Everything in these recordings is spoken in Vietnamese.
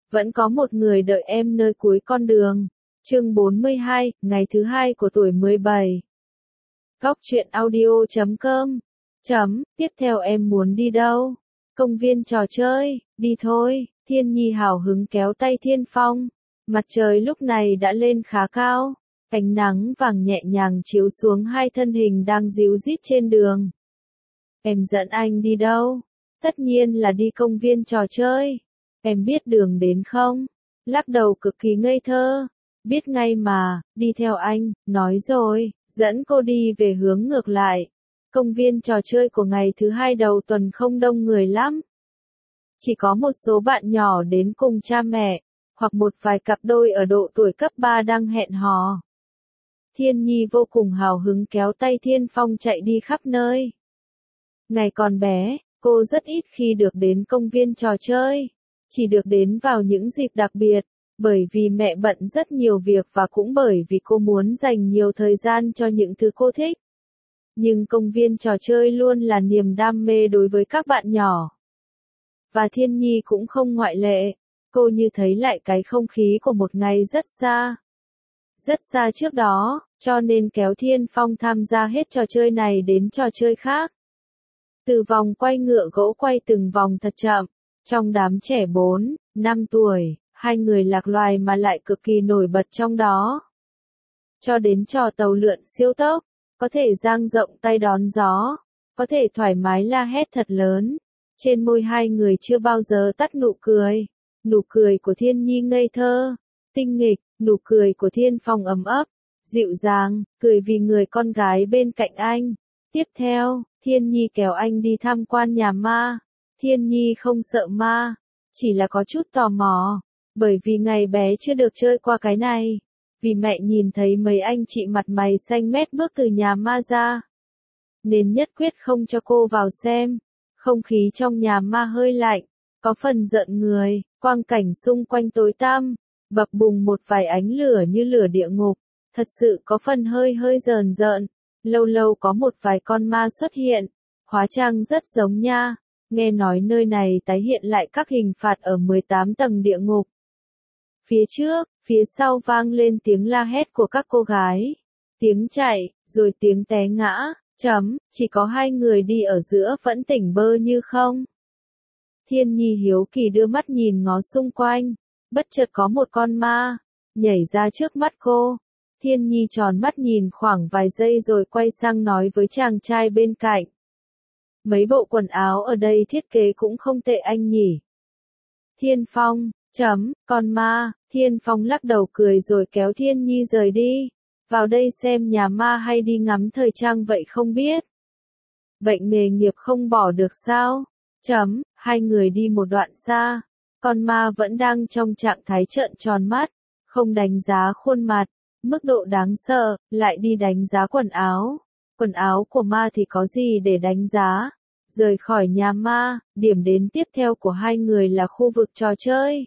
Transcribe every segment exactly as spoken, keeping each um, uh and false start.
Vẫn có một người đợi em nơi cuối con đường. Chương bốn mươi hai, ngày thứ hai của tuổi mười bảy. Góc truyện audio chấm com. Chấm, tiếp theo em muốn đi đâu? Công viên trò chơi, đi thôi. Thiên Nhi hào hứng kéo tay Thiên Phong. Mặt trời lúc này đã lên khá cao. Ánh nắng vàng nhẹ nhàng chiếu xuống hai thân hình đang díu dít trên đường. Em dẫn anh đi đâu? Tất nhiên là đi công viên trò chơi. Em biết đường đến không? Lắc đầu cực kỳ ngây thơ. Biết ngay mà, đi theo anh, nói rồi, dẫn cô đi về hướng ngược lại. Công viên trò chơi của ngày thứ hai đầu tuần không đông người lắm. Chỉ có một số bạn nhỏ đến cùng cha mẹ, hoặc một vài cặp đôi ở độ tuổi cấp ba đang hẹn hò. Thiên Nhi vô cùng hào hứng kéo tay Thiên Phong chạy đi khắp nơi. Ngày còn bé, cô rất ít khi được đến công viên trò chơi. Chỉ được đến vào những dịp đặc biệt, bởi vì mẹ bận rất nhiều việc và cũng bởi vì cô muốn dành nhiều thời gian cho những thứ cô thích. Nhưng công viên trò chơi luôn là niềm đam mê đối với các bạn nhỏ. Và Thiên Nhi cũng không ngoại lệ, cô như thấy lại cái không khí của một ngày rất xa. Rất xa trước đó, cho nên kéo Thiên Phong tham gia hết trò chơi này đến trò chơi khác. Từ vòng quay ngựa gỗ quay từng vòng thật chậm. Trong đám trẻ bốn, năm tuổi, hai người lạc loài mà lại cực kỳ nổi bật trong đó. Cho đến trò tàu lượn siêu tốc, có thể dang rộng tay đón gió, có thể thoải mái la hét thật lớn. Trên môi hai người chưa bao giờ tắt nụ cười. Nụ cười của Thiên Nhi ngây thơ, tinh nghịch, nụ cười của Thiên Phong ấm ấp, dịu dàng, cười vì người con gái bên cạnh anh. Tiếp theo, Thiên Nhi kéo anh đi tham quan nhà ma. Thiên Nhi không sợ ma, chỉ là có chút tò mò, bởi vì ngày bé chưa được chơi qua cái này. Vì mẹ nhìn thấy mấy anh chị mặt mày xanh mét bước từ nhà ma ra, nên nhất quyết không cho cô vào xem. Không khí trong nhà ma hơi lạnh, có phần giận người, quang cảnh xung quanh tối tăm, bập bùng một vài ánh lửa như lửa địa ngục, thật sự có phần hơi hơi rờn rợn. Lâu lâu có một vài con ma xuất hiện, hóa trang rất giống nha. Nghe nói nơi này tái hiện lại các hình phạt ở mười tám tầng địa ngục. Phía trước, phía sau vang lên tiếng la hét của các cô gái. Tiếng chạy, rồi tiếng té ngã, chấm, chỉ có hai người đi ở giữa vẫn tỉnh bơ như không. Thiên Nhi hiếu kỳ đưa mắt nhìn ngó xung quanh, bất chợt có một con ma, nhảy ra trước mắt cô. Thiên Nhi tròn mắt nhìn khoảng vài giây rồi quay sang nói với chàng trai bên cạnh. Mấy bộ quần áo ở đây thiết kế cũng không tệ anh nhỉ. Thiên Phong, chấm, con ma, Thiên Phong lắc đầu cười rồi kéo Thiên Nhi rời đi. Vào đây xem nhà ma hay đi ngắm thời trang vậy không biết. Bệnh nghề nghiệp không bỏ được sao? Chấm, hai người đi một đoạn xa. Con ma vẫn đang trong trạng thái trợn tròn mắt, không đánh giá khuôn mặt, mức độ đáng sợ, lại đi đánh giá quần áo. Quần áo của ma thì có gì để đánh giá? Rời khỏi nhà ma, điểm đến tiếp theo của hai người là khu vực trò chơi.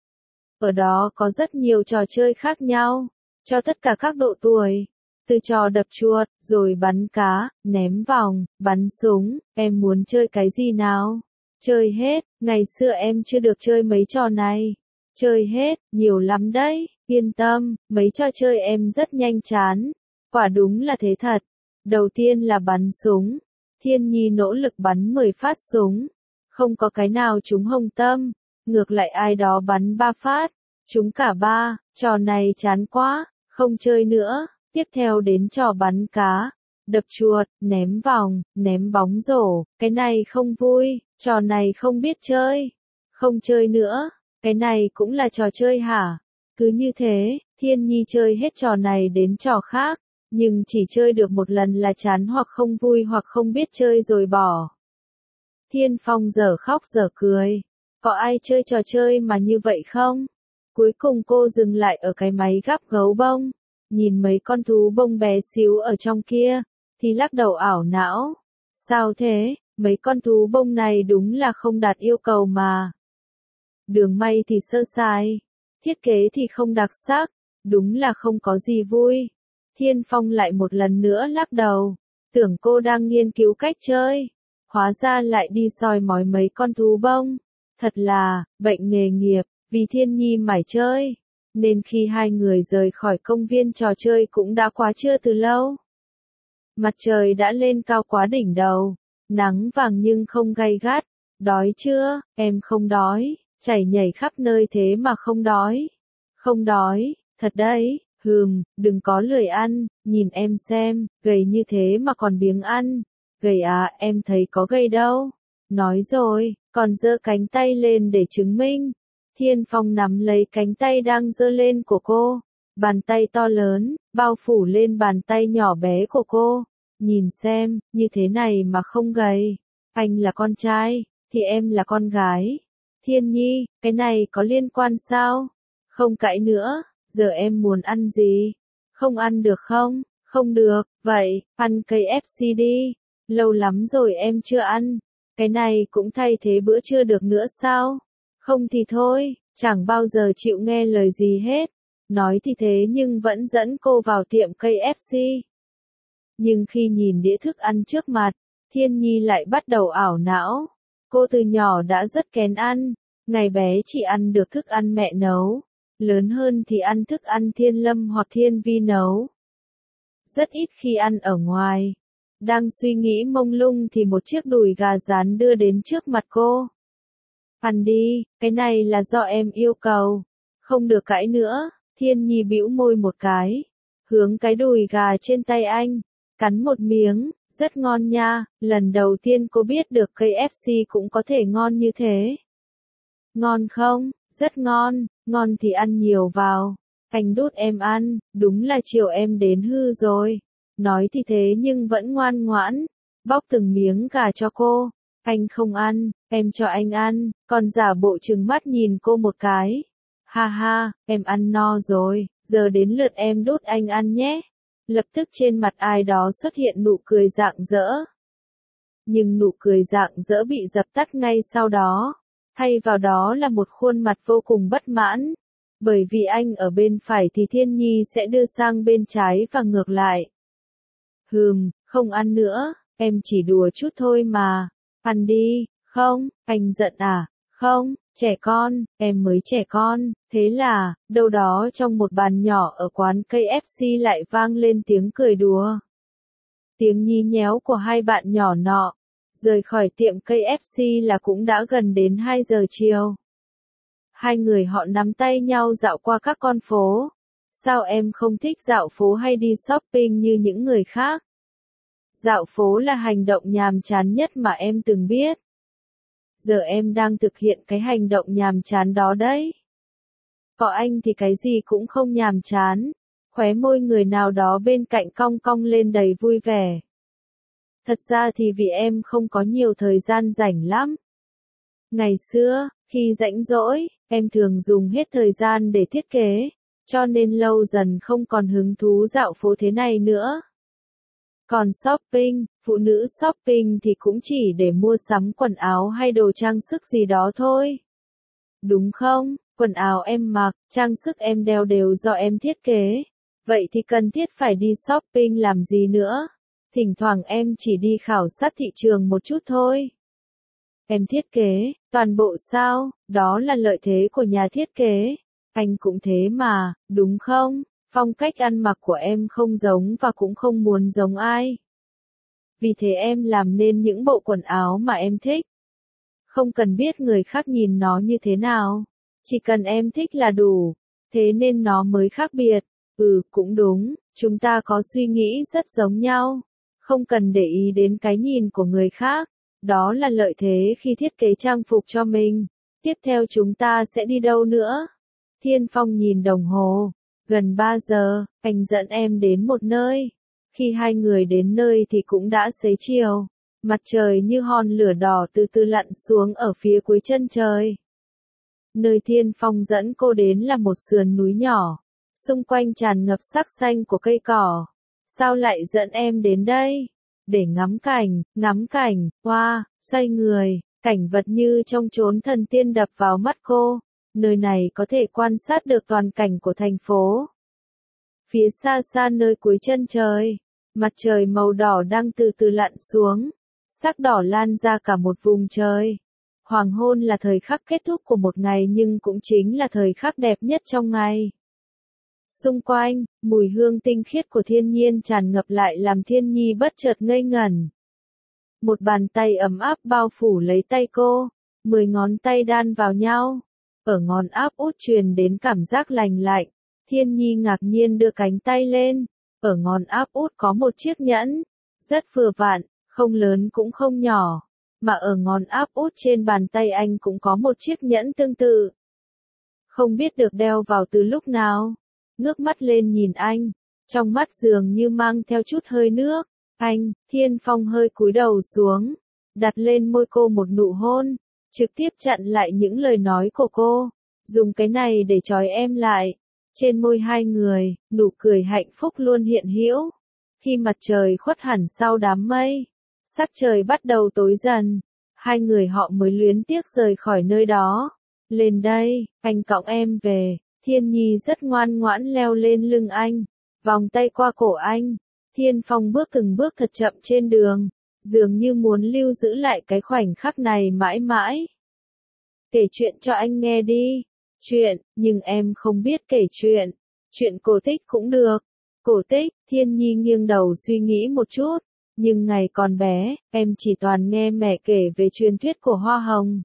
Ở đó có rất nhiều trò chơi khác nhau, cho tất cả các độ tuổi. Từ trò đập chuột, rồi bắn cá, ném vòng, bắn súng, em muốn chơi cái gì nào? Chơi hết, ngày xưa em chưa được chơi mấy trò này. Chơi hết, nhiều lắm đấy, yên tâm, mấy trò chơi em rất nhanh chán. Quả đúng là thế thật. Đầu tiên là bắn súng. Thiên Nhi nỗ lực bắn mười phát súng. Không có cái nào trúng hồng tâm. Ngược lại ai đó bắn ba phát. Trúng cả ba, trò này chán quá, không chơi nữa. Tiếp theo đến trò bắn cá, đập chuột, ném vòng, ném bóng rổ. Cái này không vui, trò này không biết chơi. Không chơi nữa, cái này cũng là trò chơi hả? Cứ như thế, Thiên Nhi chơi hết trò này đến trò khác. Nhưng chỉ chơi được một lần là chán hoặc không vui hoặc không biết chơi rồi bỏ. Thiên Phong dở khóc dở cười. Có ai chơi trò chơi mà như vậy không? Cuối cùng cô dừng lại ở cái máy gắp gấu bông. Nhìn mấy con thú bông bé xíu ở trong kia, thì lắc đầu ảo não. Sao thế, mấy con thú bông này đúng là không đạt yêu cầu mà. Đường may thì sơ sài, thiết kế thì không đặc sắc, đúng là không có gì vui. Thiên Phong lại một lần nữa lắc đầu, tưởng cô đang nghiên cứu cách chơi, hóa ra lại đi soi mói mấy con thú bông. Thật là, bệnh nghề nghiệp, Vì Thiên Nhi mải chơi, nên khi hai người rời khỏi công viên trò chơi cũng đã quá trưa từ lâu. Mặt trời đã lên cao quá đỉnh đầu, nắng vàng nhưng không gay gắt. Đói chưa? Em không đói, chảy nhảy khắp nơi thế mà không đói. Không đói, thật đấy, hừm, đừng có lười ăn, nhìn em xem, gầy như thế mà còn biếng ăn. Gầy à, em thấy có gầy đâu. Nói rồi, còn giơ cánh tay lên để chứng minh. Thiên Phong nắm lấy cánh tay đang giơ lên của cô. Bàn tay to lớn, bao phủ lên bàn tay nhỏ bé của cô. Nhìn xem, như thế này mà không gầy. Anh là con trai, thì em là con gái. Thiên Nhi, cái này có liên quan sao? Không cãi nữa, giờ em muốn ăn gì? Không ăn được không? Không được, vậy, ăn cây ép xê đi. Lâu lắm rồi em chưa ăn. Cái này cũng thay thế bữa trưa được nữa sao? Không thì thôi, chẳng bao giờ chịu nghe lời gì hết. Nói thì thế nhưng vẫn dẫn cô vào tiệm cây ép xê. Nhưng khi nhìn đĩa thức ăn trước mặt, Thiên Nhi lại bắt đầu ảo não. Cô từ nhỏ đã rất kén ăn, ngày bé chỉ ăn được thức ăn mẹ nấu, lớn hơn thì ăn thức ăn Thiên Lâm hoặc Thiên Vi nấu. Rất ít khi ăn ở ngoài. Đang suy nghĩ mông lung thì một chiếc đùi gà rán đưa đến trước mặt cô. Ăn đi, cái này là do em yêu cầu. Không được cãi nữa, Thiên Nhi bĩu môi một cái, hướng cái đùi gà trên tay anh, cắn một miếng, rất ngon nha, lần đầu tiên cô biết được cây ép xê cũng có thể ngon như thế. Ngon không? Rất ngon, ngon thì ăn nhiều vào. Anh đút em ăn, đúng là chiều em đến hư rồi. Nói thì thế nhưng vẫn ngoan ngoãn, bóc từng miếng gà cho cô. Anh không ăn, em cho anh ăn, còn giả bộ trừng mắt nhìn cô một cái. Ha ha, em ăn no rồi, giờ đến lượt em đút anh ăn nhé. Lập tức trên mặt ai đó xuất hiện nụ cười rạng rỡ. Nhưng nụ cười rạng rỡ bị dập tắt ngay sau đó. Thay vào đó là một khuôn mặt vô cùng bất mãn. Bởi vì anh ở bên phải thì Thiên Nhi sẽ đưa sang bên trái và ngược lại. Hừm, không ăn nữa, em chỉ đùa chút thôi mà. Ăn đi, không, anh giận à? Không, trẻ con, em mới trẻ con. Thế là, đâu đó trong một bàn nhỏ ở quán cây ép xê lại vang lên tiếng cười đùa. Tiếng nhí nhéo của hai bạn nhỏ nọ. Rời khỏi tiệm cây ép xê là cũng đã gần đến hai giờ chiều. Hai người họ nắm tay nhau dạo qua các con phố. Sao em không thích dạo phố hay đi shopping như những người khác? Dạo phố là hành động nhàm chán nhất mà em từng biết. Giờ em đang thực hiện cái hành động nhàm chán đó đấy. Có anh thì cái gì cũng không nhàm chán. Khóe môi người nào đó bên cạnh cong cong lên đầy vui vẻ. Thật ra thì vì em không có nhiều thời gian rảnh lắm. Ngày xưa, khi rảnh rỗi, em thường dùng hết thời gian để thiết kế, cho nên lâu dần không còn hứng thú dạo phố thế này nữa. Còn shopping, phụ nữ shopping thì cũng chỉ để mua sắm quần áo hay đồ trang sức gì đó thôi. Đúng không? Quần áo em mặc, trang sức em đeo đều do em thiết kế. Vậy thì cần thiết phải đi shopping làm gì nữa? Thỉnh thoảng em chỉ đi khảo sát thị trường một chút thôi. Em thiết kế, toàn bộ sao? Đó là lợi thế của nhà thiết kế. Anh cũng thế mà, đúng không? Phong cách ăn mặc của em không giống và cũng không muốn giống ai. Vì thế em làm nên những bộ quần áo mà em thích. Không cần biết người khác nhìn nó như thế nào. Chỉ cần em thích là đủ. Thế nên nó mới khác biệt. Ừ, cũng đúng, chúng ta có suy nghĩ rất giống nhau. Không cần để ý đến cái nhìn của người khác. Đó là lợi thế khi thiết kế trang phục cho mình. Tiếp theo chúng ta sẽ đi đâu nữa? Thiên Phong nhìn đồng hồ. Gần ba giờ, anh dẫn em đến một nơi. Khi hai người đến nơi thì cũng đã xế chiều. Mặt trời như hòn lửa đỏ từ từ lặn xuống ở phía cuối chân trời. Nơi Thiên Phong dẫn cô đến là một sườn núi nhỏ. Xung quanh tràn ngập sắc xanh của cây cỏ. Sao lại dẫn em đến đây? Để ngắm cảnh, ngắm cảnh, wow, xoay người, cảnh vật như trong chốn thần tiên đập vào mắt cô. Nơi này có thể quan sát được toàn cảnh của thành phố. Phía xa xa nơi cuối chân trời, mặt trời màu đỏ đang từ từ lặn xuống. Sắc đỏ lan ra cả một vùng trời. Hoàng hôn là thời khắc kết thúc của một ngày nhưng cũng chính là thời khắc đẹp nhất trong ngày. Xung quanh, mùi hương tinh khiết của thiên nhiên tràn ngập lại làm Thiên Nhi bất chợt ngây ngẩn. Một bàn tay ấm áp bao phủ lấy tay cô, mười ngón tay đan vào nhau. Ở ngón áp út truyền đến cảm giác lành lạnh, Thiên Nhi ngạc nhiên đưa cánh tay lên. Ở ngón áp út có một chiếc nhẫn, rất vừa vặn, không lớn cũng không nhỏ. Mà ở ngón áp út trên bàn tay anh cũng có một chiếc nhẫn tương tự. Không biết được đeo vào từ lúc nào. Ngước mắt lên nhìn anh, trong mắt dường như mang theo chút hơi nước. Anh, Thiên Phong hơi cúi đầu xuống, đặt lên môi cô một nụ hôn, trực tiếp chặn lại những lời nói của cô. Dùng cái này để trói em lại. Trên môi hai người, nụ cười hạnh phúc luôn hiện hữu. Khi mặt trời khuất hẳn sau đám mây, sắc trời bắt đầu tối dần, hai người họ mới luyến tiếc rời khỏi nơi đó. Lên đây, anh cõng em về. Thiên Nhi rất ngoan ngoãn leo lên lưng anh, vòng tay qua cổ anh. Thiên Phong bước từng bước thật chậm trên đường, dường như muốn lưu giữ lại cái khoảnh khắc này mãi mãi. Kể chuyện cho anh nghe đi. Chuyện, nhưng em không biết kể chuyện. Chuyện cổ tích cũng được. Cổ tích, Thiên Nhi nghiêng đầu suy nghĩ một chút. Nhưng ngày còn bé, em chỉ toàn nghe mẹ kể về truyền thuyết của hoa hồng.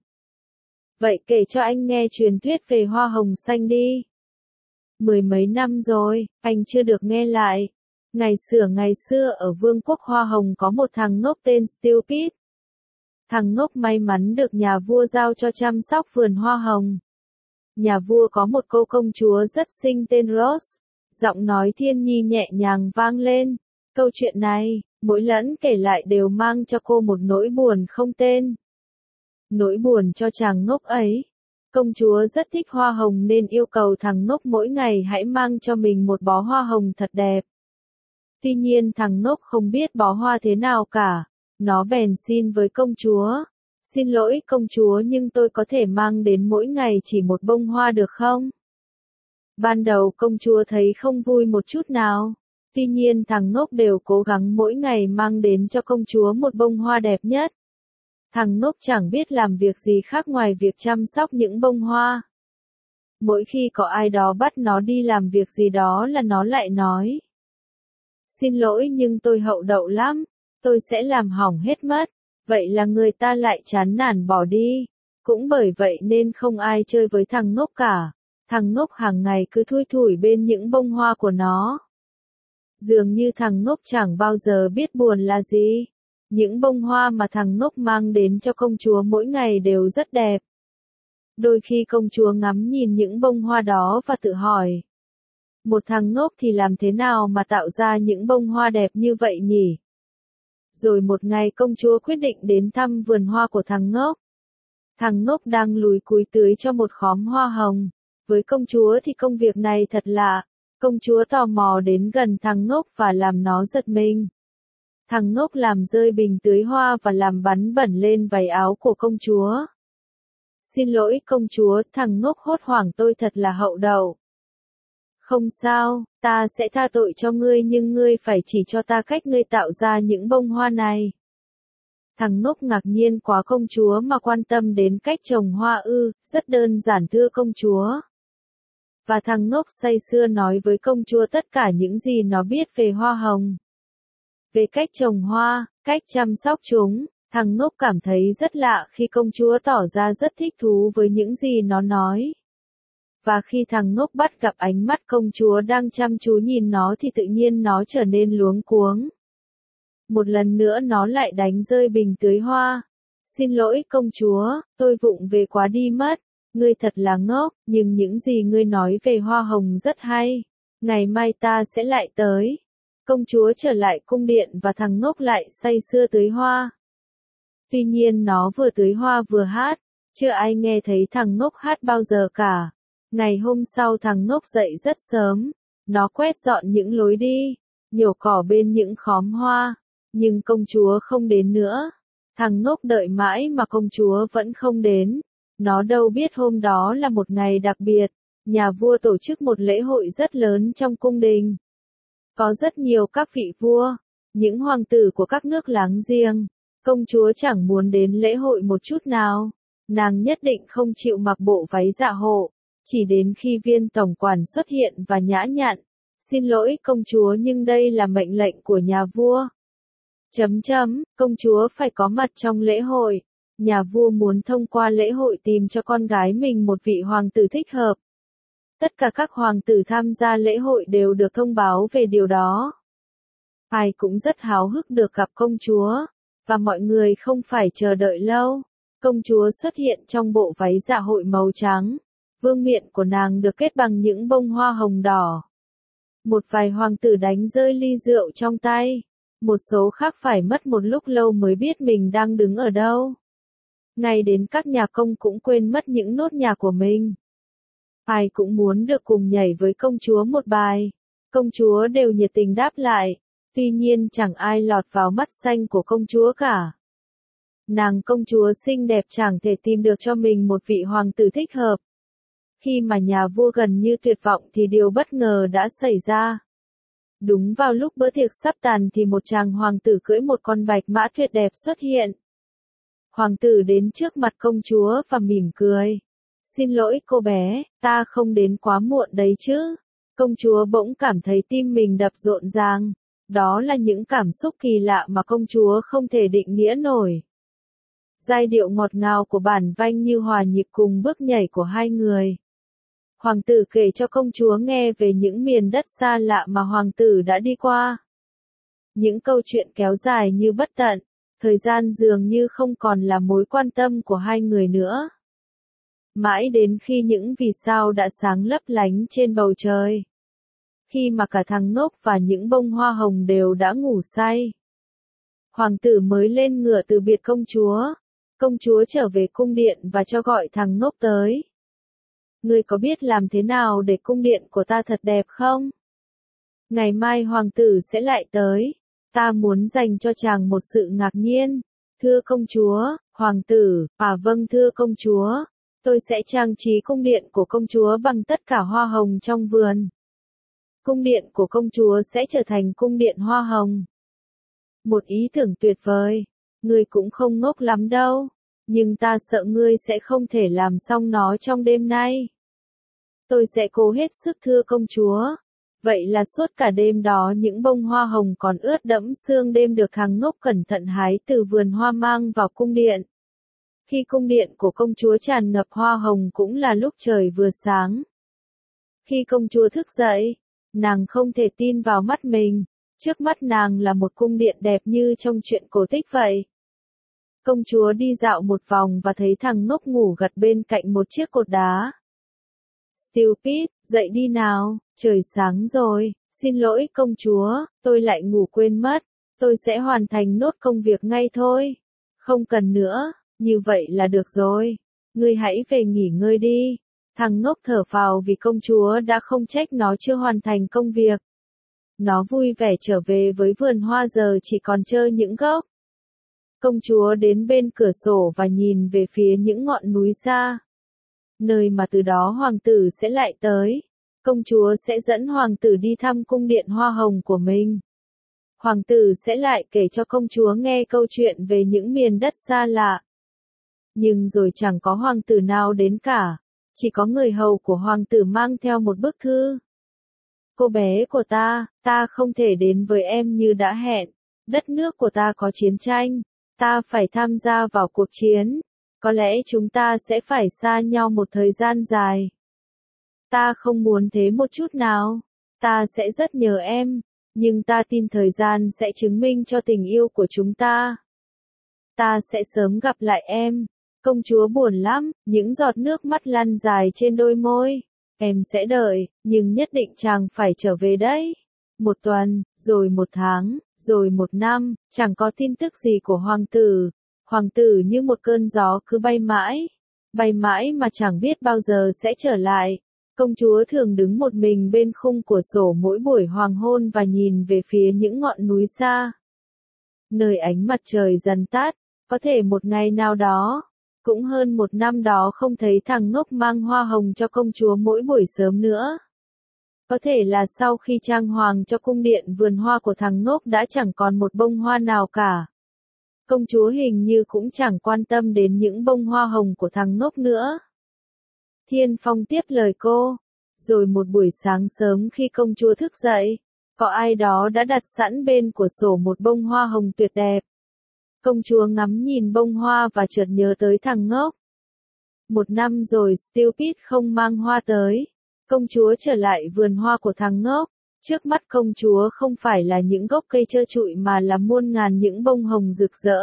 Vậy kể cho anh nghe truyền thuyết về hoa hồng xanh đi. Mười mấy năm rồi, anh chưa được nghe lại. Ngày xưa ngày xưa ở vương quốc hoa hồng có một thằng ngốc tên Stupid. Thằng ngốc may mắn được nhà vua giao cho chăm sóc vườn hoa hồng. Nhà vua có một cô công chúa rất xinh tên Rose. Giọng nói Thiên Nhi nhẹ nhàng vang lên. Câu chuyện này, mỗi lần kể lại đều mang cho cô một nỗi buồn không tên. Nỗi buồn cho chàng ngốc ấy. Công chúa rất thích hoa hồng nên yêu cầu thằng ngốc mỗi ngày hãy mang cho mình một bó hoa hồng thật đẹp. Tuy nhiên thằng ngốc không biết bó hoa thế nào cả. Nó bèn xin với công chúa. Xin lỗi công chúa nhưng tôi có thể mang đến mỗi ngày chỉ một bông hoa được không? Ban đầu công chúa thấy không vui một chút nào. Tuy nhiên thằng ngốc đều cố gắng mỗi ngày mang đến cho công chúa một bông hoa đẹp nhất. Thằng ngốc chẳng biết làm việc gì khác ngoài việc chăm sóc những bông hoa. Mỗi khi có ai đó bắt nó đi làm việc gì đó là nó lại nói. Xin lỗi nhưng tôi hậu đậu lắm, tôi sẽ làm hỏng hết mất. Vậy là người ta lại chán nản bỏ đi. Cũng bởi vậy nên không ai chơi với thằng ngốc cả. Thằng ngốc hàng ngày cứ thui thủi bên những bông hoa của nó. Dường như thằng ngốc chẳng bao giờ biết buồn là gì. Những bông hoa mà thằng ngốc mang đến cho công chúa mỗi ngày đều rất đẹp. Đôi khi công chúa ngắm nhìn những bông hoa đó và tự hỏi. Một thằng ngốc thì làm thế nào mà tạo ra những bông hoa đẹp như vậy nhỉ? Rồi một ngày công chúa quyết định đến thăm vườn hoa của thằng ngốc. Thằng ngốc đang lúi cúi tưới cho một khóm hoa hồng. Với công chúa thì công việc này thật lạ. Công chúa tò mò đến gần thằng ngốc và làm nó giật mình. Thằng ngốc làm rơi bình tưới hoa và làm bắn bẩn lên váy áo của công chúa. Xin lỗi công chúa, thằng ngốc hốt hoảng tôi thật là hậu đậu. Không sao, ta sẽ tha tội cho ngươi nhưng ngươi phải chỉ cho ta cách ngươi tạo ra những bông hoa này. Thằng ngốc ngạc nhiên quá công chúa mà quan tâm đến cách trồng hoa ư, rất đơn giản thưa công chúa. Và thằng ngốc say sưa nói với công chúa tất cả những gì nó biết về hoa hồng. Về cách trồng hoa, cách chăm sóc chúng, thằng ngốc cảm thấy rất lạ khi công chúa tỏ ra rất thích thú với những gì nó nói. Và khi thằng ngốc bắt gặp ánh mắt công chúa đang chăm chú nhìn nó thì tự nhiên nó trở nên luống cuống. Một lần nữa nó lại đánh rơi bình tưới hoa. Xin lỗi công chúa, tôi vụng về quá đi mất. Ngươi thật là ngốc, nhưng những gì ngươi nói về hoa hồng rất hay. Ngày mai ta sẽ lại tới. Công chúa trở lại cung điện và thằng ngốc lại say sưa tưới hoa. Tuy nhiên nó vừa tưới hoa vừa hát, chưa ai nghe thấy thằng ngốc hát bao giờ cả. Ngày hôm sau thằng ngốc dậy rất sớm, nó quét dọn những lối đi, nhổ cỏ bên những khóm hoa, nhưng công chúa không đến nữa. Thằng ngốc đợi mãi mà công chúa vẫn không đến. Nó đâu biết hôm đó là một ngày đặc biệt, nhà vua tổ chức một lễ hội rất lớn trong cung đình. Có rất nhiều các vị vua, những hoàng tử của các nước láng giềng. Công chúa chẳng muốn đến lễ hội một chút nào. Nàng nhất định không chịu mặc bộ váy dạ hộ, chỉ đến khi viên tổng quản xuất hiện và nhã nhặn, xin lỗi công chúa nhưng đây là mệnh lệnh của nhà vua. Chấm chấm, công chúa phải có mặt trong lễ hội. Nhà vua muốn thông qua lễ hội tìm cho con gái mình một vị hoàng tử thích hợp. Tất cả các hoàng tử tham gia lễ hội đều được thông báo về điều đó. Ai cũng rất háo hức được gặp công chúa, và mọi người không phải chờ đợi lâu. Công chúa xuất hiện trong bộ váy dạ hội màu trắng, vương miện của nàng được kết bằng những bông hoa hồng đỏ. Một vài hoàng tử đánh rơi ly rượu trong tay, một số khác phải mất một lúc lâu mới biết mình đang đứng ở đâu. Ngay đến các nhà công cũng quên mất những nốt nhạc của mình. Ai cũng muốn được cùng nhảy với công chúa một bài. Công chúa đều nhiệt tình đáp lại, tuy nhiên chẳng ai lọt vào mắt xanh của công chúa cả. Nàng công chúa xinh đẹp chẳng thể tìm được cho mình một vị hoàng tử thích hợp. Khi mà nhà vua gần như tuyệt vọng thì điều bất ngờ đã xảy ra. Đúng vào lúc bữa tiệc sắp tàn thì một chàng hoàng tử cưỡi một con bạch mã tuyệt đẹp xuất hiện. Hoàng tử đến trước mặt công chúa và mỉm cười. Xin lỗi cô bé, ta không đến quá muộn đấy chứ. Công chúa bỗng cảm thấy tim mình đập rộn ràng. Đó là những cảm xúc kỳ lạ mà công chúa không thể định nghĩa nổi. Giai điệu ngọt ngào của bản vanh như hòa nhịp cùng bước nhảy của hai người. Hoàng tử kể cho công chúa nghe về những miền đất xa lạ mà hoàng tử đã đi qua. Những câu chuyện kéo dài như bất tận, thời gian dường như không còn là mối quan tâm của hai người nữa. Mãi đến khi những vì sao đã sáng lấp lánh trên bầu trời. Khi mà cả thằng ngốc và những bông hoa hồng đều đã ngủ say. Hoàng tử mới lên ngựa từ biệt công chúa. Công chúa trở về cung điện và cho gọi thằng ngốc tới. Ngươi có biết làm thế nào để cung điện của ta thật đẹp không? Ngày mai hoàng tử sẽ lại tới. Ta muốn dành cho chàng một sự ngạc nhiên. Thưa công chúa, hoàng tử, à vâng thưa công chúa. Tôi sẽ trang trí cung điện của công chúa bằng tất cả hoa hồng trong vườn. Cung điện của công chúa sẽ trở thành cung điện hoa hồng. Một ý tưởng tuyệt vời. Ngươi cũng không ngốc lắm đâu. Nhưng ta sợ ngươi sẽ không thể làm xong nó trong đêm nay. Tôi sẽ cố hết sức thưa công chúa. Vậy là suốt cả đêm đó những bông hoa hồng còn ướt đẫm sương đêm được thằng ngốc cẩn thận hái từ vườn hoa mang vào cung điện. Khi cung điện của công chúa tràn ngập hoa hồng cũng là lúc trời vừa sáng. Khi công chúa thức dậy, nàng không thể tin vào mắt mình. Trước mắt nàng là một cung điện đẹp như trong truyện cổ tích vậy. Công chúa đi dạo một vòng và thấy thằng ngốc ngủ gật bên cạnh một chiếc cột đá. Stupid, dậy đi nào, trời sáng rồi, xin lỗi công chúa, tôi lại ngủ quên mất, tôi sẽ hoàn thành nốt công việc ngay thôi. Không cần nữa, như vậy là được rồi, ngươi hãy về nghỉ ngơi đi. Thằng ngốc thở phào vì công chúa đã không trách nó chưa hoàn thành công việc. Nó vui vẻ trở về với vườn hoa giờ chỉ còn chơi những gốc. Công chúa đến bên cửa sổ và nhìn về phía những ngọn núi xa. Nơi mà từ đó hoàng tử sẽ lại tới. Công chúa sẽ dẫn hoàng tử đi thăm cung điện hoa hồng của mình. Hoàng tử sẽ lại kể cho công chúa nghe câu chuyện về những miền đất xa lạ. Nhưng rồi chẳng có hoàng tử nào đến cả. Chỉ có người hầu của hoàng tử mang theo một bức thư. Cô bé của ta, ta không thể đến với em như đã hẹn. Đất nước của ta có chiến tranh. Ta phải tham gia vào cuộc chiến. Có lẽ chúng ta sẽ phải xa nhau một thời gian dài. Ta không muốn thế một chút nào. Ta sẽ rất nhớ em. Nhưng ta tin thời gian sẽ chứng minh cho tình yêu của chúng ta. Ta sẽ sớm gặp lại em. Công chúa buồn lắm, những giọt nước mắt lăn dài trên đôi môi. Em sẽ đợi, nhưng nhất định chàng phải trở về đấy. Một tuần, rồi một tháng, rồi một năm, chẳng có tin tức gì của hoàng tử. Hoàng tử như một cơn gió cứ bay mãi. Bay mãi mà chẳng biết bao giờ sẽ trở lại. Công chúa thường đứng một mình bên khung cửa sổ mỗi buổi hoàng hôn và nhìn về phía những ngọn núi xa. Nơi ánh mặt trời dần tắt, có thể một ngày nào đó, cũng hơn một năm đó không thấy thằng ngốc mang hoa hồng cho công chúa mỗi buổi sớm nữa. Có thể là sau khi trang hoàng cho cung điện vườn hoa của thằng ngốc đã chẳng còn một bông hoa nào cả. Công chúa hình như cũng chẳng quan tâm đến những bông hoa hồng của thằng ngốc nữa. Thiên Phong tiếp lời cô. Rồi một buổi sáng sớm khi công chúa thức dậy, có ai đó đã đặt sẵn bên cửa sổ một bông hoa hồng tuyệt đẹp. Công chúa ngắm nhìn bông hoa và chợt nhớ tới thằng ngốc. Một năm rồi Stupid không mang hoa tới. Công chúa trở lại vườn hoa của thằng ngốc. Trước mắt công chúa không phải là những gốc cây trơ trụi mà là muôn ngàn những bông hồng rực rỡ.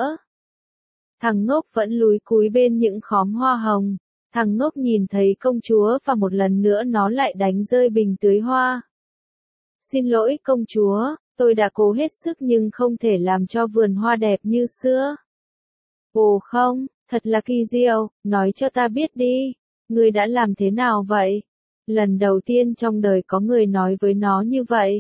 Thằng ngốc vẫn lúi cúi bên những khóm hoa hồng. Thằng ngốc nhìn thấy công chúa và một lần nữa nó lại đánh rơi bình tưới hoa. Xin lỗi công chúa, tôi đã cố hết sức nhưng không thể làm cho vườn hoa đẹp như xưa. Ồ không, thật là kỳ diệu, nói cho ta biết đi, ngươi đã làm thế nào vậy? Lần đầu tiên trong đời có người nói với nó như vậy.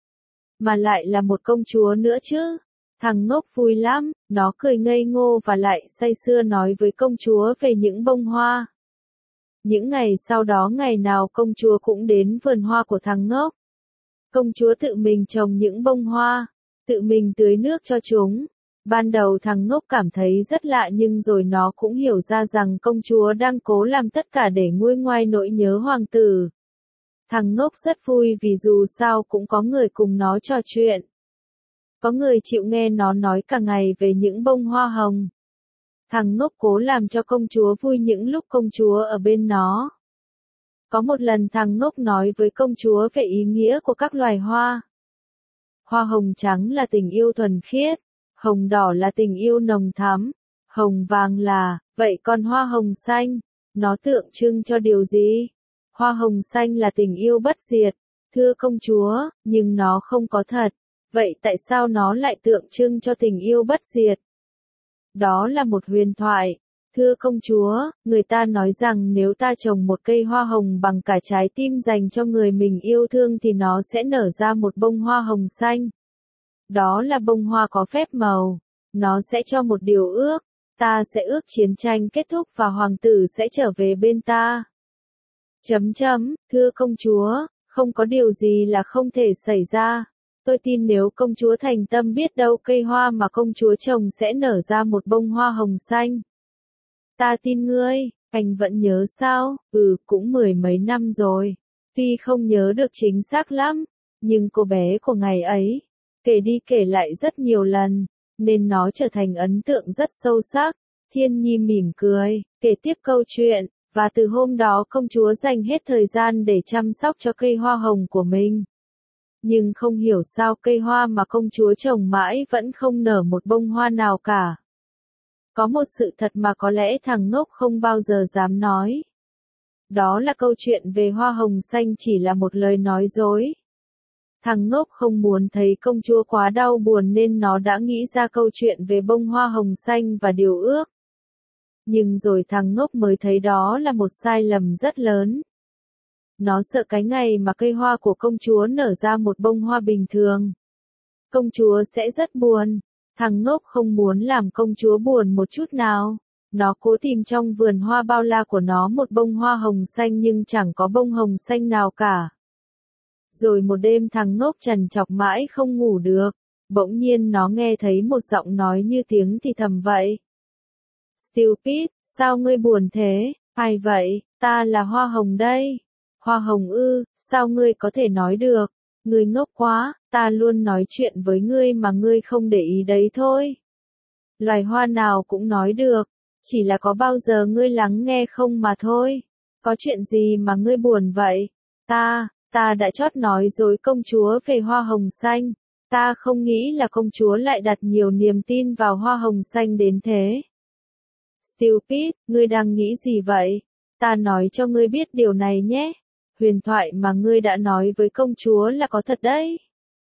Mà lại là một công chúa nữa chứ. Thằng ngốc vui lắm, nó cười ngây ngô và lại say sưa nói với công chúa về những bông hoa. Những ngày sau đó ngày nào công chúa cũng đến vườn hoa của thằng ngốc. Công chúa tự mình trồng những bông hoa, tự mình tưới nước cho chúng. Ban đầu thằng ngốc cảm thấy rất lạ nhưng rồi nó cũng hiểu ra rằng công chúa đang cố làm tất cả để nguôi ngoai nỗi nhớ hoàng tử. Thằng ngốc rất vui vì dù sao cũng có người cùng nó trò chuyện. Có người chịu nghe nó nói cả ngày về những bông hoa hồng. Thằng ngốc cố làm cho công chúa vui những lúc công chúa ở bên nó. Có một lần thằng ngốc nói với công chúa về ý nghĩa của các loài hoa. Hoa hồng trắng là tình yêu thuần khiết, hồng đỏ là tình yêu nồng thắm, hồng vàng là, vậy còn hoa hồng xanh, nó tượng trưng cho điều gì? Hoa hồng xanh là tình yêu bất diệt, thưa công chúa, nhưng nó không có thật, vậy tại sao nó lại tượng trưng cho tình yêu bất diệt? Đó là một huyền thoại. Thưa công chúa, người ta nói rằng nếu ta trồng một cây hoa hồng bằng cả trái tim dành cho người mình yêu thương thì nó sẽ nở ra một bông hoa hồng xanh. Đó là bông hoa có phép màu. Nó sẽ cho một điều ước. Ta sẽ ước chiến tranh kết thúc và hoàng tử sẽ trở về bên ta. Chấm chấm, thưa công chúa, không có điều gì là không thể xảy ra. Tôi tin nếu công chúa thành tâm biết đâu cây hoa mà công chúa trồng sẽ nở ra một bông hoa hồng xanh. Ta tin ngươi, anh vẫn nhớ sao? Ừ, cũng mười mấy năm rồi. Tuy không nhớ được chính xác lắm, nhưng cô bé của ngày ấy, kể đi kể lại rất nhiều lần, nên nó trở thành ấn tượng rất sâu sắc. Thiên Nhi mỉm cười, kể tiếp câu chuyện, và từ hôm đó công chúa dành hết thời gian để chăm sóc cho cây hoa hồng của mình. Nhưng không hiểu sao cây hoa mà công chúa trồng mãi vẫn không nở một bông hoa nào cả. Có một sự thật mà có lẽ thằng ngốc không bao giờ dám nói. Đó là câu chuyện về hoa hồng xanh chỉ là một lời nói dối. Thằng ngốc không muốn thấy công chúa quá đau buồn nên nó đã nghĩ ra câu chuyện về bông hoa hồng xanh và điều ước. Nhưng rồi thằng ngốc mới thấy đó là một sai lầm rất lớn. Nó sợ cái ngày mà cây hoa của công chúa nở ra một bông hoa bình thường. Công chúa sẽ rất buồn. Thằng ngốc không muốn làm công chúa buồn một chút nào. Nó cố tìm trong vườn hoa bao la của nó một bông hoa hồng xanh nhưng chẳng có bông hồng xanh nào cả. Rồi một đêm thằng ngốc trằn trọc mãi không ngủ được. Bỗng nhiên nó nghe thấy một giọng nói như tiếng thì thầm vậy. Stupid, sao ngươi buồn thế? Ai vậy? Ta là hoa hồng đây. Hoa hồng ư, sao ngươi có thể nói được? Ngươi ngốc quá, ta luôn nói chuyện với ngươi mà ngươi không để ý đấy thôi. Loài hoa nào cũng nói được, chỉ là có bao giờ ngươi lắng nghe không mà thôi. Có chuyện gì mà ngươi buồn vậy? Ta, ta đã chót nói dối công chúa về hoa hồng xanh. Ta không nghĩ là công chúa lại đặt nhiều niềm tin vào hoa hồng xanh đến thế. Stupid, ngươi đang nghĩ gì vậy? Ta nói cho ngươi biết điều này nhé. Huyền thoại mà ngươi đã nói với công chúa là có thật đấy.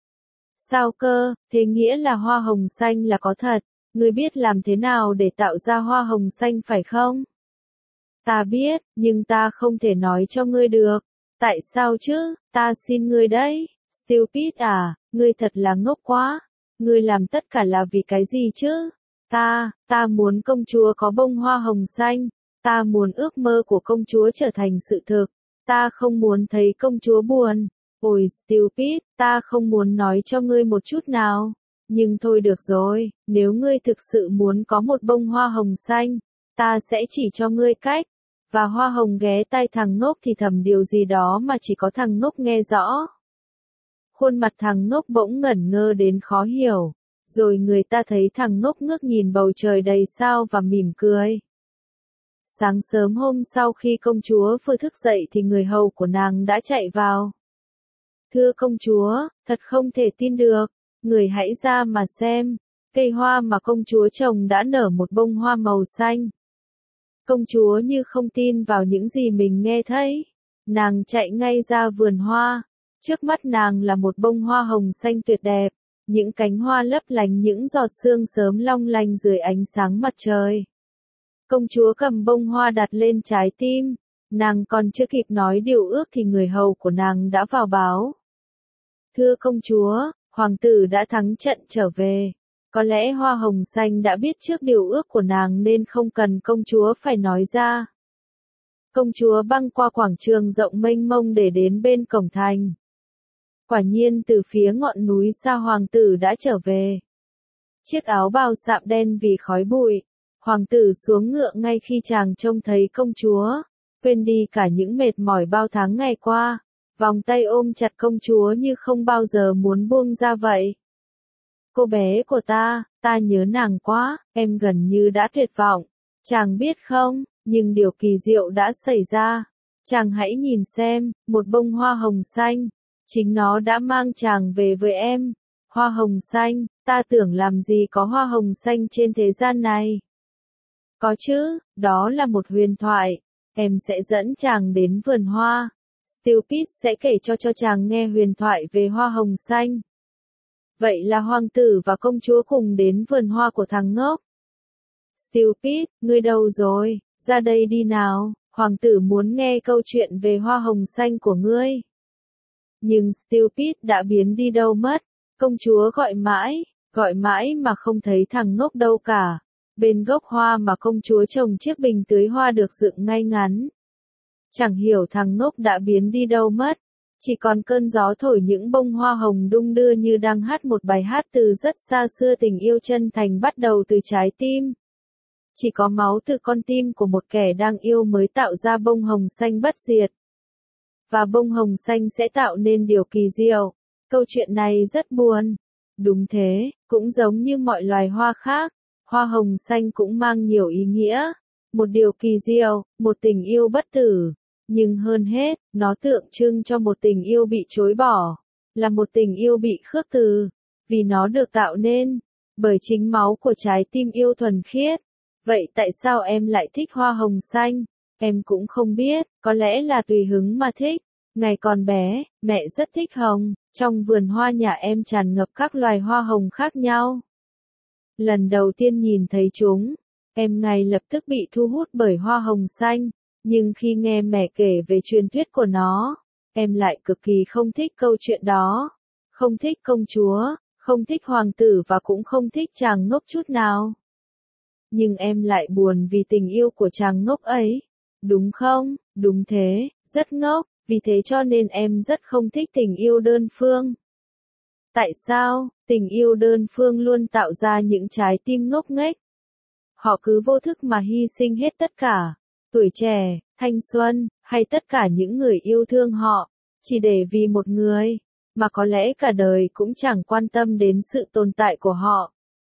Sao cơ, thế nghĩa là hoa hồng xanh là có thật, ngươi biết làm thế nào để tạo ra hoa hồng xanh phải không? Ta biết, nhưng ta không thể nói cho ngươi được. Tại sao chứ, ta xin ngươi đấy. Stupid à, ngươi thật là ngốc quá. Ngươi làm tất cả là vì cái gì chứ? Ta, ta muốn công chúa có bông hoa hồng xanh. Ta muốn ước mơ của công chúa trở thành sự thực. Ta không muốn thấy công chúa buồn. Ôi Stupid, ta không muốn nói cho ngươi một chút nào. Nhưng thôi được rồi, nếu ngươi thực sự muốn có một bông hoa hồng xanh, ta sẽ chỉ cho ngươi cách. Và hoa hồng ghé tai thằng ngốc thì thầm điều gì đó mà chỉ có thằng ngốc nghe rõ. Khuôn mặt thằng ngốc bỗng ngẩn ngơ đến khó hiểu. Rồi người ta thấy thằng ngốc ngước nhìn bầu trời đầy sao và mỉm cười. Sáng sớm hôm sau khi công chúa vừa thức dậy thì người hầu của nàng đã chạy vào. Thưa công chúa, thật không thể tin được, người hãy ra mà xem, cây hoa mà công chúa trồng đã nở một bông hoa màu xanh. Công chúa như không tin vào những gì mình nghe thấy. Nàng chạy ngay ra vườn hoa. Trước mắt nàng là một bông hoa hồng xanh tuyệt đẹp. Những cánh hoa lấp lánh những giọt sương sớm long lanh dưới ánh sáng mặt trời. Công chúa cầm bông hoa đặt lên trái tim. Nàng còn chưa kịp nói điều ước thì người hầu của nàng đã vào báo. Thưa công chúa, hoàng tử đã thắng trận trở về. Có lẽ hoa hồng xanh đã biết trước điều ước của nàng nên không cần công chúa phải nói ra. Công chúa băng qua quảng trường rộng mênh mông để đến bên cổng thành. Quả nhiên từ phía ngọn núi xa hoàng tử đã trở về. Chiếc áo bào sạm đen vì khói bụi. Hoàng tử xuống ngựa ngay khi chàng trông thấy công chúa. Quên đi cả những mệt mỏi bao tháng ngày qua. Vòng tay ôm chặt công chúa như không bao giờ muốn buông ra vậy. Cô bé của ta, ta nhớ nàng quá, em gần như đã tuyệt vọng. Chàng biết không, nhưng điều kỳ diệu đã xảy ra. Chàng hãy nhìn xem, một bông hoa hồng xanh. Chính nó đã mang chàng về với em. Hoa hồng xanh, ta tưởng làm gì có hoa hồng xanh trên thế gian này. Có chứ, đó là một huyền thoại. Em sẽ dẫn chàng đến vườn hoa. Stupid sẽ kể cho cho chàng nghe huyền thoại về hoa hồng xanh. Vậy là hoàng tử và công chúa cùng đến vườn hoa của thằng ngốc. Stupid, ngươi đâu rồi? Ra đây đi nào, hoàng tử muốn nghe câu chuyện về hoa hồng xanh của ngươi. Nhưng Stupid đã biến đi đâu mất. Công chúa gọi mãi, gọi mãi mà không thấy thằng ngốc đâu cả. Bên gốc hoa mà công chúa trồng chiếc bình tưới hoa được dựng ngay ngắn. Chẳng hiểu thằng ngốc đã biến đi đâu mất. Chỉ còn cơn gió thổi những bông hoa hồng đung đưa như đang hát một bài hát từ rất xa xưa. Tình yêu chân thành bắt đầu từ trái tim. Chỉ có máu từ con tim của một kẻ đang yêu mới tạo ra bông hồng xanh bất diệt. Và bông hồng xanh sẽ tạo nên điều kỳ diệu. Câu chuyện này rất buồn. Đúng thế, cũng giống như mọi loài hoa khác, hoa hồng xanh cũng mang nhiều ý nghĩa. Một điều kỳ diệu, một tình yêu bất tử. Nhưng hơn hết, nó tượng trưng cho một tình yêu bị chối bỏ. Là một tình yêu bị khước từ. Vì nó được tạo nên bởi chính máu của trái tim yêu thuần khiết. Vậy tại sao em lại thích hoa hồng xanh? Em cũng không biết, có lẽ là tùy hứng mà thích. Ngày còn bé, mẹ rất thích hồng, trong vườn hoa nhà em tràn ngập các loài hoa hồng khác nhau. Lần đầu tiên nhìn thấy chúng, em ngay lập tức bị thu hút bởi hoa hồng xanh, nhưng khi nghe mẹ kể về truyền thuyết của nó, em lại cực kỳ không thích câu chuyện đó. Không thích công chúa, không thích hoàng tử và cũng không thích chàng ngốc chút nào. Nhưng em lại buồn vì tình yêu của chàng ngốc ấy. Đúng không? Đúng thế, rất ngốc, vì thế cho nên em rất không thích tình yêu đơn phương. Tại sao? Tình yêu đơn phương luôn tạo ra những trái tim ngốc nghếch. Họ cứ vô thức mà hy sinh hết tất cả, tuổi trẻ, thanh xuân, hay tất cả những người yêu thương họ, chỉ để vì một người, mà có lẽ cả đời cũng chẳng quan tâm đến sự tồn tại của họ.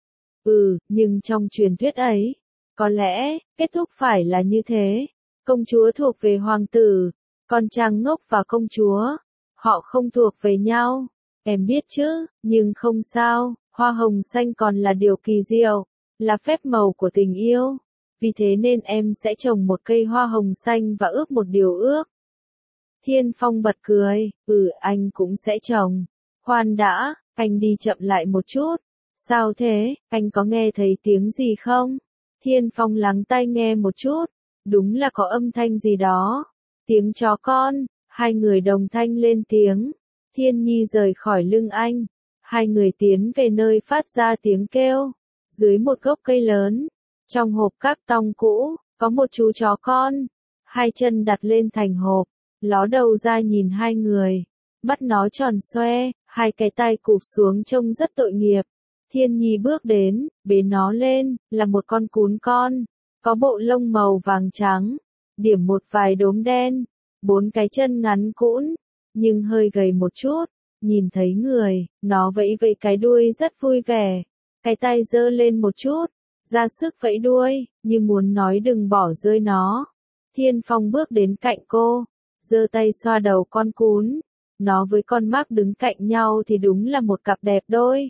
Ừ, nhưng trong truyền thuyết ấy, có lẽ, kết thúc phải là như thế. Công chúa thuộc về hoàng tử, còn chàng ngốc và công chúa, họ không thuộc về nhau. Em biết chứ, nhưng không sao, hoa hồng xanh còn là điều kỳ diệu, là phép màu của tình yêu. Vì thế nên em sẽ trồng một cây hoa hồng xanh và ước một điều ước. Thiên Phong bật cười, ừ anh cũng sẽ trồng. Khoan đã, anh đi chậm lại một chút. Sao thế, anh có nghe thấy tiếng gì không? Thiên Phong lắng tai nghe một chút. Đúng là có âm thanh gì đó. Tiếng chó con, hai người đồng thanh lên tiếng. Thiên Nhi rời khỏi lưng anh. Hai người tiến về nơi phát ra tiếng kêu. Dưới một gốc cây lớn, trong hộp các tong cũ, có một chú chó con. Hai chân đặt lên thành hộp, ló đầu ra nhìn hai người. Mắt nó tròn xoe, hai cái tai cụp xuống trông rất tội nghiệp. Thiên Nhi bước đến, bế nó lên, là một con cún con, có bộ lông màu vàng trắng, điểm một vài đốm đen, bốn cái chân ngắn cũn, nhưng hơi gầy một chút, nhìn thấy người, nó vẫy vẫy cái đuôi rất vui vẻ, cái tay giơ lên một chút, ra sức vẫy đuôi, như muốn nói đừng bỏ rơi nó. Thiên Phong bước đến cạnh cô, giơ tay xoa đầu con cún, nó với con Mark đứng cạnh nhau thì đúng là một cặp đẹp đôi.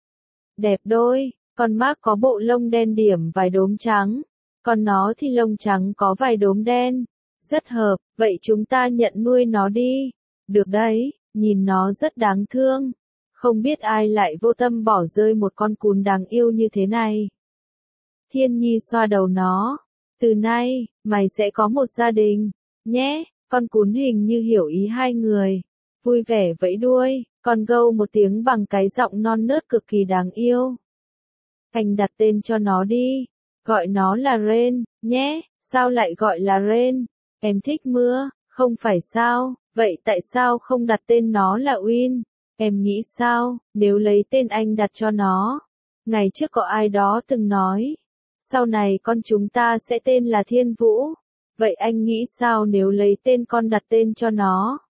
Đẹp đôi, con Mark có bộ lông đen điểm vài đốm trắng, còn nó thì lông trắng có vài đốm đen. Rất hợp, vậy chúng ta nhận nuôi nó đi. Được đấy, nhìn nó rất đáng thương. Không biết ai lại vô tâm bỏ rơi một con cún đáng yêu như thế này. Thiên Nhi xoa đầu nó. Từ nay, mày sẽ có một gia đình, nhé. Con cún hình như hiểu ý hai người. Vui vẻ vẫy đuôi, con gâu một tiếng bằng cái giọng non nớt cực kỳ đáng yêu. Anh đặt tên cho nó đi. Gọi nó là Ren, nhé. Sao lại gọi là Ren? Em thích mưa, không phải sao? Vậy tại sao không đặt tên nó là Win? Em nghĩ sao, nếu lấy tên anh đặt cho nó? Ngày trước có ai đó từng nói, sau này con chúng ta sẽ tên là Thiên Vũ. Vậy anh nghĩ sao nếu lấy tên con đặt tên cho nó?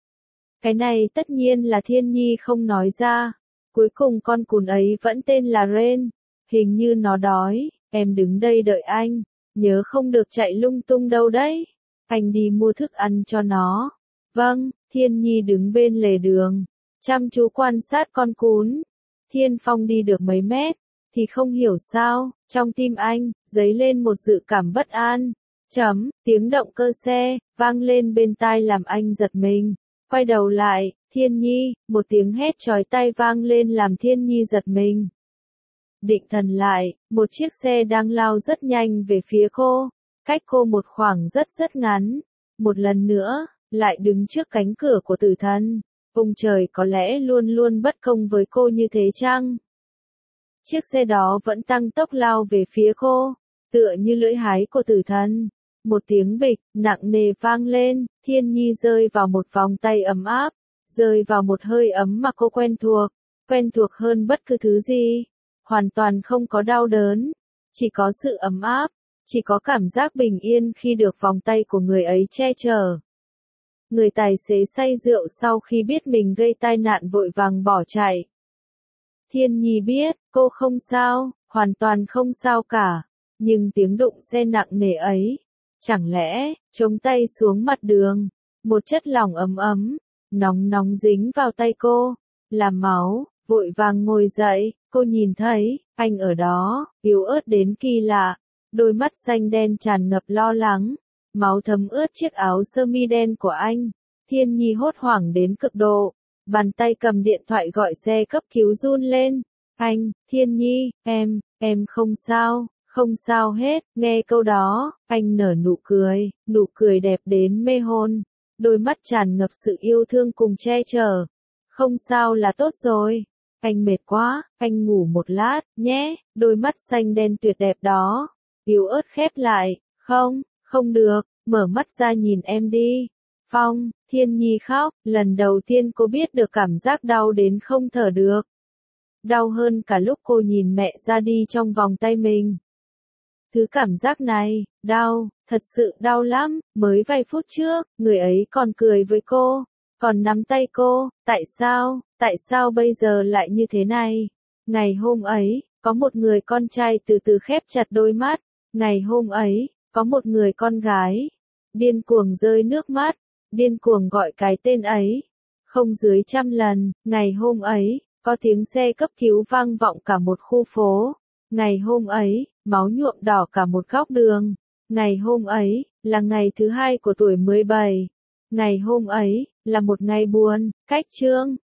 Cái này tất nhiên là Thiên Nhi không nói ra. Cuối cùng con cún ấy vẫn tên là Ren. Hình như nó đói, em đứng đây đợi anh. Nhớ không được chạy lung tung đâu đấy. Anh đi mua thức ăn cho nó. Vâng, Thiên Nhi đứng bên lề đường, chăm chú quan sát con cún. Thiên Phong đi được mấy mét, thì không hiểu sao, trong tim anh, dấy lên một dự cảm bất an. Chấm, tiếng động cơ xe, vang lên bên tai làm anh giật mình. Quay đầu lại, Thiên Nhi, một tiếng hét chói tai vang lên làm Thiên Nhi giật mình. Định thần lại, một chiếc xe đang lao rất nhanh về phía cô, cách cô một khoảng rất rất ngắn. Một lần nữa, lại đứng trước cánh cửa của tử thần. Ông trời có lẽ luôn luôn bất công với cô như thế chăng? Chiếc xe đó vẫn tăng tốc lao về phía cô, tựa như lưỡi hái của tử thần. Một tiếng bịch, nặng nề vang lên, Thiên Nhi rơi vào một vòng tay ấm áp, rơi vào một hơi ấm mà cô quen thuộc, quen thuộc hơn bất cứ thứ gì. Hoàn toàn không có đau đớn, chỉ có sự ấm áp, chỉ có cảm giác bình yên khi được vòng tay của người ấy che chở. Người tài xế say rượu sau khi biết mình gây tai nạn vội vàng bỏ chạy. Thiên Nhi biết, cô không sao, hoàn toàn không sao cả, nhưng tiếng đụng xe nặng nề ấy, chẳng lẽ, chống tay xuống mặt đường, một chất lỏng ấm ấm, nóng nóng dính vào tay cô, làm máu, vội vàng ngồi dậy, cô nhìn thấy, anh ở đó, yếu ớt đến kỳ lạ, đôi mắt xanh đen tràn ngập lo lắng, máu thấm ướt chiếc áo sơ mi đen của anh. Thiên Nhi hốt hoảng đến cực độ, bàn tay cầm điện thoại gọi xe cấp cứu run lên. Anh, Thiên Nhi, em, em không sao, không sao hết. Nghe câu đó, anh nở nụ cười, nụ cười đẹp đến mê hồn, đôi mắt tràn ngập sự yêu thương cùng che chở. Không sao là tốt rồi. Anh mệt quá, anh ngủ một lát, nhé. Đôi mắt xanh đen tuyệt đẹp đó, yếu ớt khép lại. Không, không được, mở mắt ra nhìn em đi. Phong, Thiên Nhi khóc, lần đầu tiên cô biết được cảm giác đau đến không thở được. Đau hơn cả lúc cô nhìn mẹ ra đi trong vòng tay mình. Thứ cảm giác này, đau, thật sự đau lắm, mới vài phút trước, người ấy còn cười với cô, còn nắm tay cô, tại sao, tại sao bây giờ lại như thế này? Ngày hôm ấy, có một người con trai từ từ khép chặt đôi mắt, ngày hôm ấy, có một người con gái, điên cuồng rơi nước mắt, điên cuồng gọi cái tên ấy, không dưới trăm lần. Ngày hôm ấy, có tiếng xe cấp cứu vang vọng cả một khu phố. Ngày hôm ấy, máu nhuộm đỏ cả một góc đường. Ngày hôm ấy, là ngày thứ hai của tuổi mười bảy. Ngày hôm ấy, là một ngày buồn, cách chương.